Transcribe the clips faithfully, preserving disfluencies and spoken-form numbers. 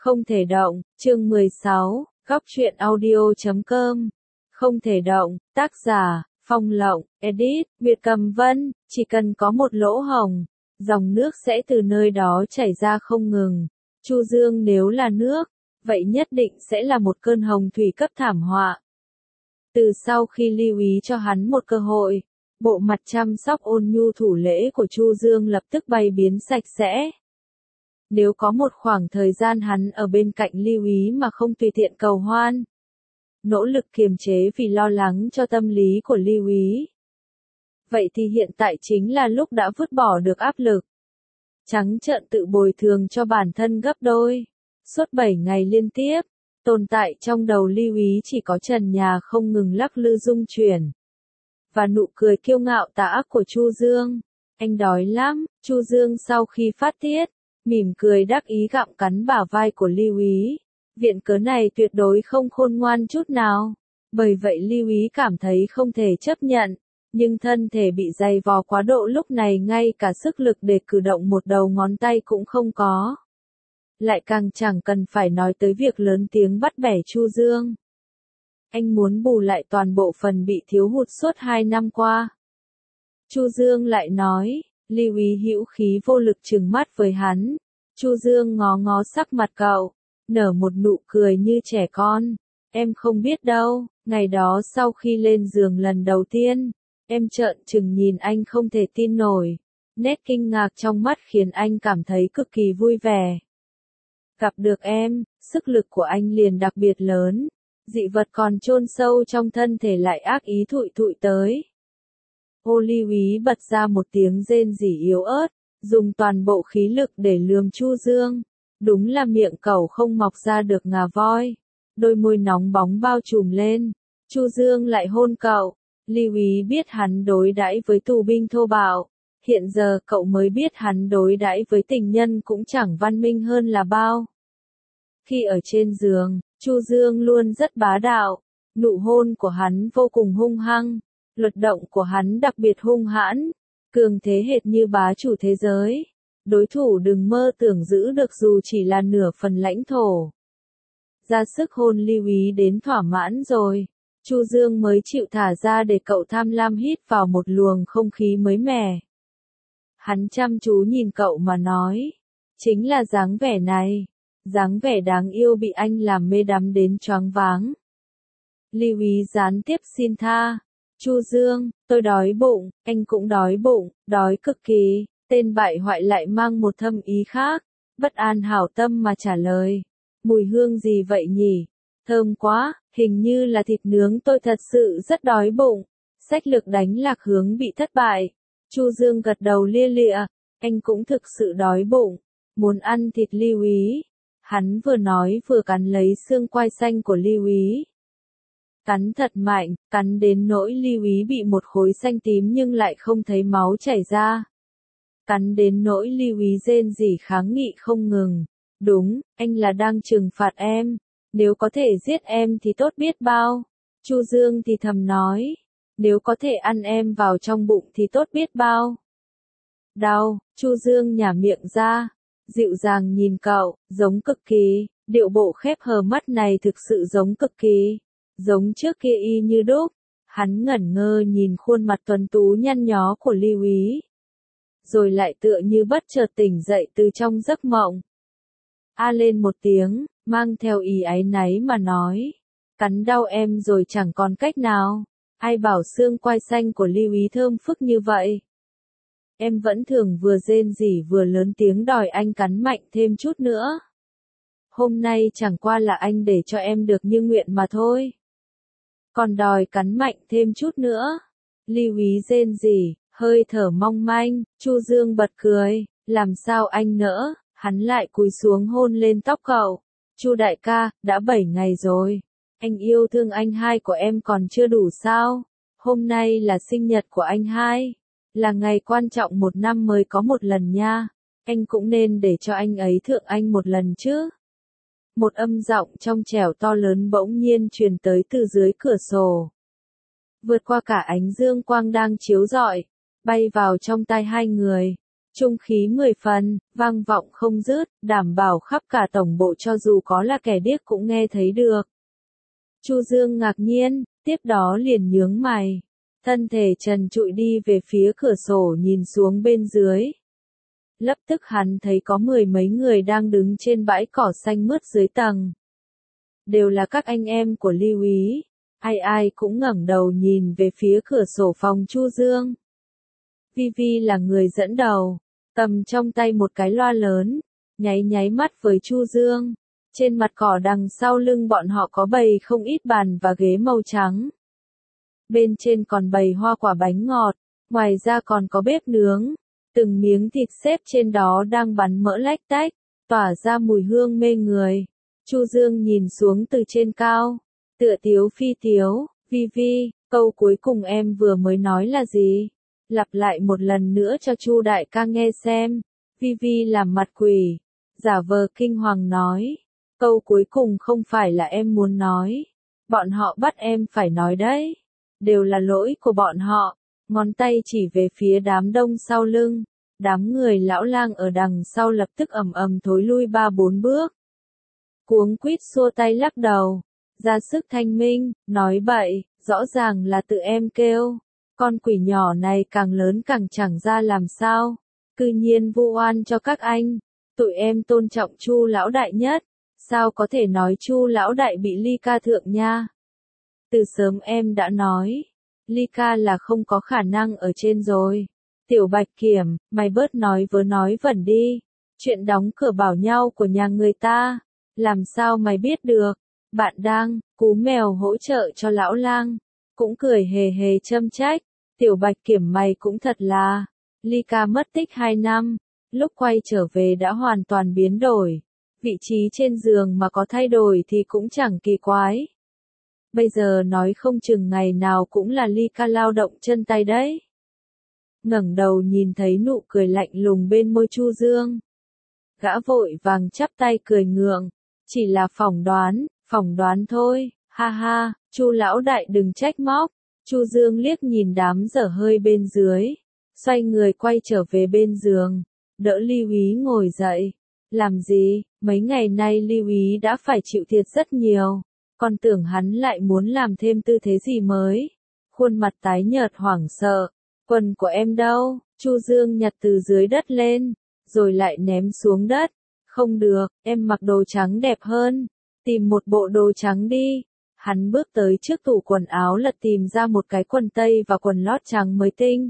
Không thể động, chương mười sáu, góc truyện audio chấm com. Không thể động, tác giả, Phong Lộng, edit, Nguyệt Cầm Vân, chỉ cần có một lỗ hổng, dòng nước sẽ từ nơi đó chảy ra không ngừng. Chu Dương nếu là nước, vậy nhất định sẽ là một cơn hồng thủy cấp thảm họa. Từ sau khi lưu ý cho hắn một cơ hội, bộ mặt chăm sóc ôn nhu thủ lễ của Chu Dương lập tức bay biến sạch sẽ. Nếu có một khoảng thời gian hắn ở bên cạnh lưu ý mà không tùy tiện cầu hoan, nỗ lực kiềm chế vì lo lắng cho tâm lý của lưu ý, vậy thì hiện tại chính là lúc đã vứt bỏ được áp lực. Trắng trợn tự bồi thường cho bản thân gấp đôi. Suốt bảy ngày liên tiếp, tồn tại trong đầu lưu ý chỉ có trần nhà không ngừng lắc lư rung chuyển. Và nụ cười kiêu ngạo tà ác của Chu Dương. Anh đói lắm, Chu Dương sau khi phát tiết, mỉm cười đắc ý gặm cắn bả vai của lưu ý. Viện cớ này tuyệt đối không khôn ngoan chút nào. Bởi vậy lưu ý cảm thấy không thể chấp nhận. Nhưng thân thể bị dày vò quá độ lúc này ngay cả sức lực để cử động một đầu ngón tay cũng không có. Lại càng chẳng cần phải nói tới việc lớn tiếng bắt bẻ Chu Dương. Anh muốn bù lại toàn bộ phần bị thiếu hụt suốt hai năm qua. Chu Dương lại nói, lưu ý hữu khí vô lực trừng mắt với hắn. Chu Dương ngó ngó sắc mặt cậu, nở một nụ cười như trẻ con. Em không biết đâu, ngày đó sau khi lên giường lần đầu tiên, em trợn trừng nhìn anh không thể tin nổi. Nét kinh ngạc trong mắt khiến anh cảm thấy cực kỳ vui vẻ. Gặp được em, sức lực của anh liền đặc biệt lớn. Dị vật còn chôn sâu trong thân thể lại ác ý thụi thụi tới. Ô lưu ý bật ra một tiếng rên rỉ yếu ớt, dùng toàn bộ khí lực để lườm Chu Dương. Đúng là miệng cẩu không mọc ra được ngà voi. Đôi môi nóng bóng bao trùm lên. Chu Dương lại hôn cậu. Lưu ý biết hắn đối đãi với tù binh thô bạo. Hiện giờ cậu mới biết hắn đối đãi với tình nhân cũng chẳng văn minh hơn là bao. Khi ở trên giường, Chu Dương luôn rất bá đạo. Nụ hôn của hắn vô cùng hung hăng. Luật động của hắn đặc biệt hung hãn. Cường thế hệt như bá chủ thế giới. Đối thủ đừng mơ tưởng giữ được dù chỉ là nửa phần lãnh thổ. Ra sức hôn lưu ý đến thỏa mãn rồi. Chu Dương mới chịu thả ra để cậu tham lam hít vào một luồng không khí mới mẻ. Hắn chăm chú nhìn cậu mà nói. Chính là dáng vẻ này. Dáng vẻ đáng yêu bị anh làm mê đắm đến choáng váng. Lưu ý gián tiếp xin tha. Chu Dương, tôi đói bụng, anh cũng đói bụng, đói cực kỳ. Tên bại hoại lại mang một thâm ý khác. Bất an hảo tâm mà trả lời. Mùi hương gì vậy nhỉ? Thơm quá, hình như là thịt nướng, tôi thật sự rất đói bụng. Sách lược đánh lạc hướng bị thất bại. Chu Dương gật đầu lia lịa, anh cũng thực sự đói bụng, muốn ăn thịt lưu ý. Hắn vừa nói vừa cắn lấy xương quai xanh của lưu ý. Cắn thật mạnh, cắn đến nỗi lưu ý bị một khối xanh tím nhưng lại không thấy máu chảy ra. Cắn đến nỗi lưu ý rên rỉ kháng nghị không ngừng. Đúng, anh là đang trừng phạt em. Nếu có thể giết em thì tốt biết bao. Chu Dương thì thầm nói. Nếu có thể ăn em vào trong bụng thì tốt biết bao. Đau, Chu Dương nhả miệng ra. Dịu dàng nhìn cậu, giống cực kỳ. Điệu bộ khép hờ mắt này thực sự giống cực kỳ. Giống trước kia y như đúc. Hắn ngẩn ngơ nhìn khuôn mặt tuấn tú nhăn nhó của lưu ý. Rồi lại tựa như bất chợt tỉnh dậy từ trong giấc mộng. A lên một tiếng, mang theo ý áy náy mà nói. Cắn đau em rồi chẳng còn cách nào. Ai bảo xương quai xanh của lưu ý thơm phức như vậy. Em vẫn thường vừa rên rỉ vừa lớn tiếng đòi anh cắn mạnh thêm chút nữa. Hôm nay chẳng qua là anh để cho em được như nguyện mà thôi. Còn đòi cắn mạnh thêm chút nữa. Lưu ý rên rỉ, hơi thở mong manh, Chu Dương bật cười, làm sao anh nỡ, hắn lại cúi xuống hôn lên tóc cậu. Chu đại ca, đã bảy ngày rồi. Anh yêu thương anh hai của em còn chưa đủ sao? Hôm nay là sinh nhật của anh hai. Là ngày quan trọng một năm mới có một lần nha. Anh cũng nên để cho anh ấy thượng anh một lần chứ. Một âm giọng trong trẻo to lớn bỗng nhiên truyền tới từ dưới cửa sổ. Vượt qua cả ánh dương quang đang chiếu rọi, bay vào trong tai hai người. Trung khí mười phần, vang vọng không dứt, đảm bảo khắp cả tổng bộ cho dù có là kẻ điếc cũng nghe thấy được. Chu Dương ngạc nhiên, tiếp đó liền nhướng mày. Thân thể trần trụi đi về phía cửa sổ nhìn xuống bên dưới. Lập tức hắn thấy có mười mấy người đang đứng trên bãi cỏ xanh mướt dưới tầng. Đều là các anh em của Lưu Ý. Ai ai cũng ngẩng đầu nhìn về phía cửa sổ phòng Chu Dương. Vi Vi là người dẫn đầu, cầm trong tay một cái loa lớn, nháy nháy mắt với Chu Dương. Trên mặt cỏ đằng sau lưng bọn họ có bày không ít bàn và ghế màu trắng. Bên trên còn bày hoa quả bánh ngọt, ngoài ra còn có bếp nướng. Từng miếng thịt xếp trên đó đang bắn mỡ lách tách, tỏa ra mùi hương mê người. Chu Dương nhìn xuống từ trên cao, tựa tiếu phi tiếu, Vi Vi, câu cuối cùng em vừa mới nói là gì? Lặp lại một lần nữa cho Chu đại ca nghe xem. Vi Vi làm mặt quỷ, giả vờ kinh hoàng nói. Câu cuối cùng không phải là em muốn nói. Bọn họ bắt em phải nói đấy. Đều là lỗi của bọn họ. Ngón tay chỉ về phía đám đông sau lưng. Đám người lão lang ở đằng sau lập tức ầm ầm thối lui ba bốn bước. Cuống quýt xua tay lắc đầu. Ra sức thanh minh, nói bậy, rõ ràng là tự em kêu. Con quỷ nhỏ này càng lớn càng chẳng ra làm sao. Cư nhiên vu oan cho các anh. Tụi em tôn trọng Chu lão đại nhất. Sao có thể nói Chu lão đại bị Ly Ca thượng nha? Từ sớm em đã nói. Ly Ca là không có khả năng ở trên rồi. Tiểu Bạch Kiểm, mày bớt nói vớ nói vẩn đi. Chuyện đóng cửa bảo nhau của nhà người ta. Làm sao mày biết được? Bạn đang, cú mèo hỗ trợ cho lão lang. Cũng cười hề hề châm trách. Tiểu Bạch Kiểm mày cũng thật là. Ly Ca mất tích hai năm. Lúc quay trở về đã hoàn toàn biến đổi. Vị trí trên giường mà có thay đổi thì cũng chẳng kỳ quái. Bây giờ nói không chừng ngày nào cũng là Ly Ca lao động chân tay đấy. Ngẩng đầu nhìn thấy nụ cười lạnh lùng bên môi Chu Dương. Gã vội vàng chắp tay cười ngượng. Chỉ là phỏng đoán, phỏng đoán thôi, ha ha, Chu lão đại đừng trách móc. Chu Dương liếc nhìn đám dở hơi bên dưới. Xoay người quay trở về bên giường. Đỡ Lưu Ý ngồi dậy. Làm gì, mấy ngày nay Lưu Ý đã phải chịu thiệt rất nhiều. Còn tưởng hắn lại muốn làm thêm tư thế gì mới. Khuôn mặt tái nhợt hoảng sợ. Quần của em đâu? Chu Dương nhặt từ dưới đất lên, rồi lại ném xuống đất. Không được, em mặc đồ trắng đẹp hơn. Tìm một bộ đồ trắng đi. Hắn bước tới trước tủ quần áo lật tìm ra một cái quần tây và quần lót trắng mới tinh.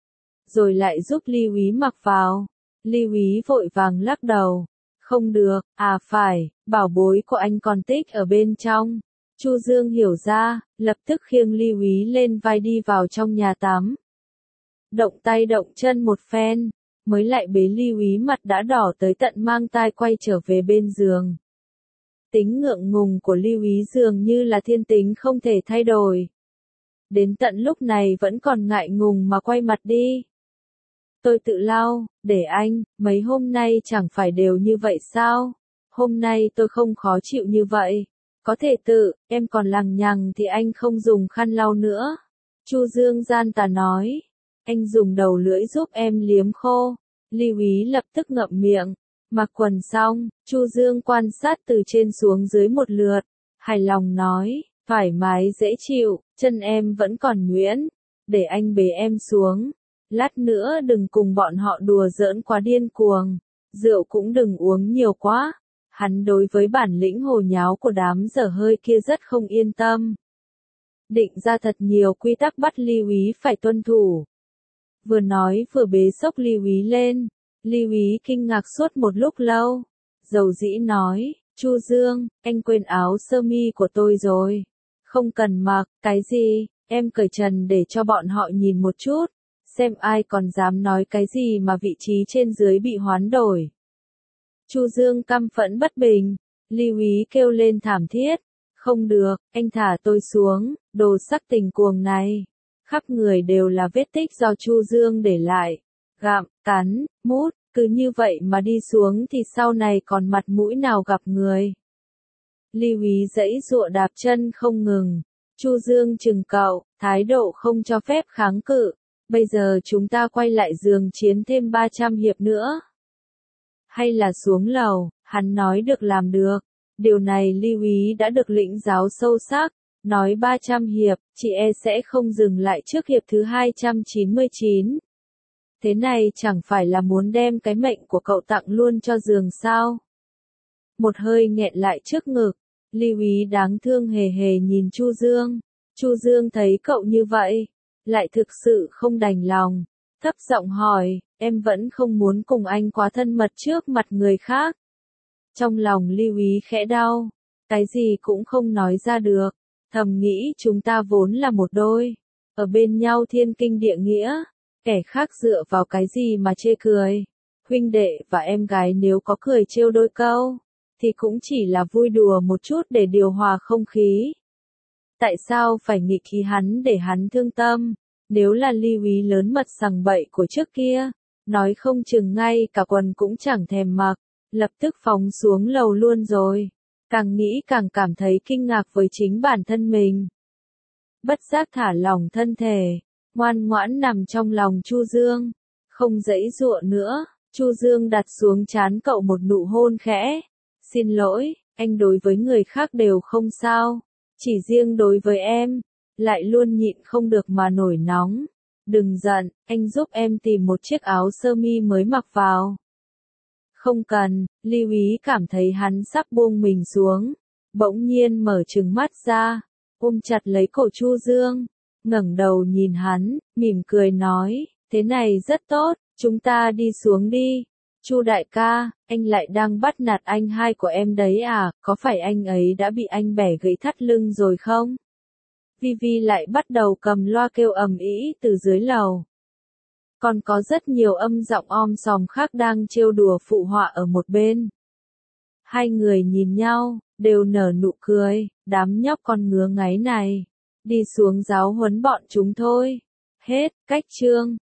Rồi lại giúp Lưu Ý mặc vào. Lưu Ý vội vàng lắc đầu. Không được, à phải, bảo bối của anh còn tích ở bên trong. Chu Dương hiểu ra, lập tức khiêng Lưu Ý lên vai đi vào trong nhà tắm. Động tay động chân một phen, mới lại bế Lưu Ý mặt đã đỏ tới tận mang tai quay trở về bên giường. Tính ngượng ngùng của Lưu Ý dường như là thiên tính không thể thay đổi. Đến tận lúc này vẫn còn ngại ngùng mà quay mặt đi. Tôi tự lau, để anh, mấy hôm nay chẳng phải đều như vậy sao? Hôm nay tôi không khó chịu như vậy. Có thể tự, em còn lằng nhằng thì anh không dùng khăn lau nữa. Chu Dương gian tà nói. Anh dùng đầu lưỡi giúp em liếm khô. Lưu Ý lập tức ngậm miệng. Mặc quần xong, Chu Dương quan sát từ trên xuống dưới một lượt. Hài lòng nói, thoải mái dễ chịu, chân em vẫn còn nhuyễn. Để anh bế em xuống. Lát nữa đừng cùng bọn họ đùa giỡn quá điên cuồng. Rượu cũng đừng uống nhiều quá. Hắn đối với bản lĩnh hồ nháo của đám dở hơi kia rất không yên tâm. Định ra thật nhiều quy tắc bắt Lưu Ý phải tuân thủ. Vừa nói vừa bế xốc Lưu Ý lên. Lưu Ý kinh ngạc suốt một lúc lâu. Dầu dĩ nói, Chu Dương, anh quên áo sơ mi của tôi rồi. Không cần mặc, cái gì, em cởi trần để cho bọn họ nhìn một chút. Xem ai còn dám nói cái gì mà vị trí trên dưới bị hoán đổi. Chu Dương căm phẫn bất bình. Lưu Ý kêu lên thảm thiết. Không được, anh thả tôi xuống, đồ sắc tình cuồng này. Khắp người đều là vết tích do Chu Dương để lại. Gặm, cắn, mút, cứ như vậy mà đi xuống thì sau này còn mặt mũi nào gặp người. Lưu Ý giãy giụa đạp chân không ngừng. Chu Dương chừng cậu, thái độ không cho phép kháng cự. Bây giờ chúng ta quay lại giường chiến thêm ba trăm hiệp nữa. Hay là xuống lầu, hắn nói được làm được. Điều này Lưu Ý đã được lĩnh giáo sâu sắc, nói ba trăm hiệp, chị e sẽ không dừng lại trước hiệp thứ hai trăm chín mươi chín. Thế này chẳng phải là muốn đem cái mệnh của cậu tặng luôn cho giường sao? Một hơi nghẹn lại trước ngực, Lưu Ý đáng thương hề hề nhìn Chu Dương. Chu Dương thấy cậu như vậy, lại thực sự không đành lòng, thấp giọng hỏi, em vẫn không muốn cùng anh quá thân mật trước mặt người khác. Trong lòng Lưu Ý khẽ đau, cái gì cũng không nói ra được, thầm nghĩ chúng ta vốn là một đôi, ở bên nhau thiên kinh địa nghĩa, kẻ khác dựa vào cái gì mà chê cười. Huynh đệ và em gái nếu có cười trêu đôi câu, thì cũng chỉ là vui đùa một chút để điều hòa không khí. Tại sao phải nghịch khí hắn để hắn thương tâm? Nếu là Lưu Ý lớn mật sằng bậy của trước kia, nói không chừng ngay cả quần cũng chẳng thèm mặc, lập tức phóng xuống lầu luôn rồi. Càng nghĩ càng cảm thấy kinh ngạc với chính bản thân mình. Bất giác thả lỏng thân thể, ngoan ngoãn nằm trong lòng Chu Dương, không giãy giụa nữa. Chu Dương đặt xuống trán cậu một nụ hôn khẽ. Xin lỗi, anh đối với người khác đều không sao, chỉ riêng đối với em, lại luôn nhịn không được mà nổi nóng. Đừng giận, anh giúp em tìm một chiếc áo sơ mi mới mặc vào. Không cần, Lưu Ý cảm thấy hắn sắp buông mình xuống, bỗng nhiên mở trừng mắt ra, ôm chặt lấy cổ Chu Dương, ngẩng đầu nhìn hắn, mỉm cười nói, thế này rất tốt, chúng ta đi xuống đi. Chu đại ca, anh lại đang bắt nạt anh hai của em đấy à, có phải anh ấy đã bị anh bẻ gãy thắt lưng rồi không? Vi Vi lại bắt đầu cầm loa kêu ầm ĩ từ dưới lầu. Còn có rất nhiều âm giọng om sòm khác đang trêu đùa phụ họa ở một bên. Hai người nhìn nhau, đều nở nụ cười, đám nhóc con ngứa ngáy này. Đi xuống giáo huấn bọn chúng thôi. Hết, cách chương.